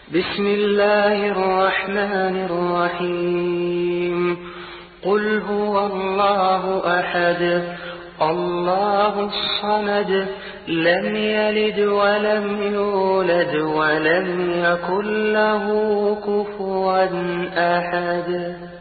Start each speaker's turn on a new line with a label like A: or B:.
A: بسم الله الرحمن الرحيم قل هو الله أحد الله الصمد لم يلد ولم يولد ولم يكن له كفوا أحد